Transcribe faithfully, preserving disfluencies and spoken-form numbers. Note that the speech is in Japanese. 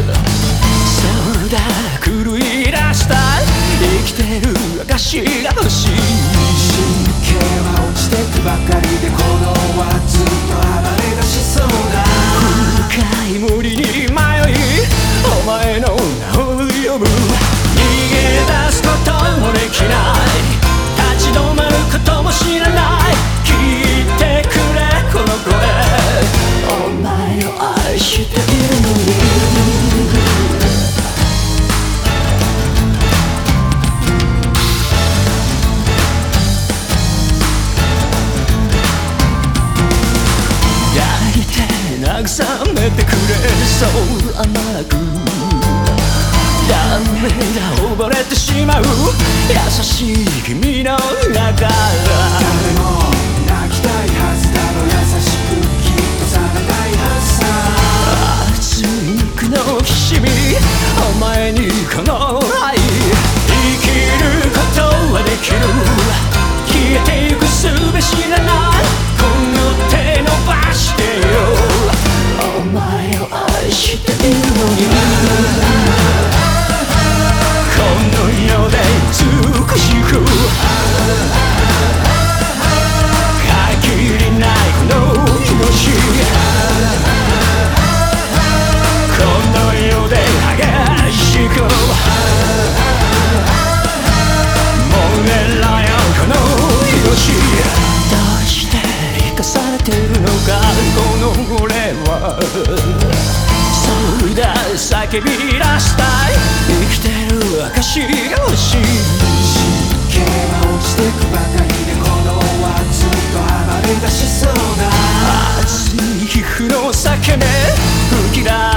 そうだ狂い出したい生きてる証が欲しい神経は落ちてくばかりで鼓動はずっと暴れ出しそうだ深い森に迷いお前の名を呼ぶ逃げ出すこともできない立ち止まることも知らない聞いてくれこの声お前を愛しているのに抱いて慰めてくれそう甘くダメだ溺れてしまう優しい君の中から誰も泣きたいはずだろ優しくきっとされたいはずさ熱い肉のきしみお前にこの愛生きることはできる消えてゆくすべ知らないこの手伸ばしてよお前を愛しているのにこの世で美しく限りないこの命この世で激しく燃えろよこの命どうして生かされてるのかこの俺はそうだ叫び出したい生きてる証が欲しい神経は落ちてくばかりで鼓動はずっと暴れ出しそうだ熱い皮膚の裂け目吹き出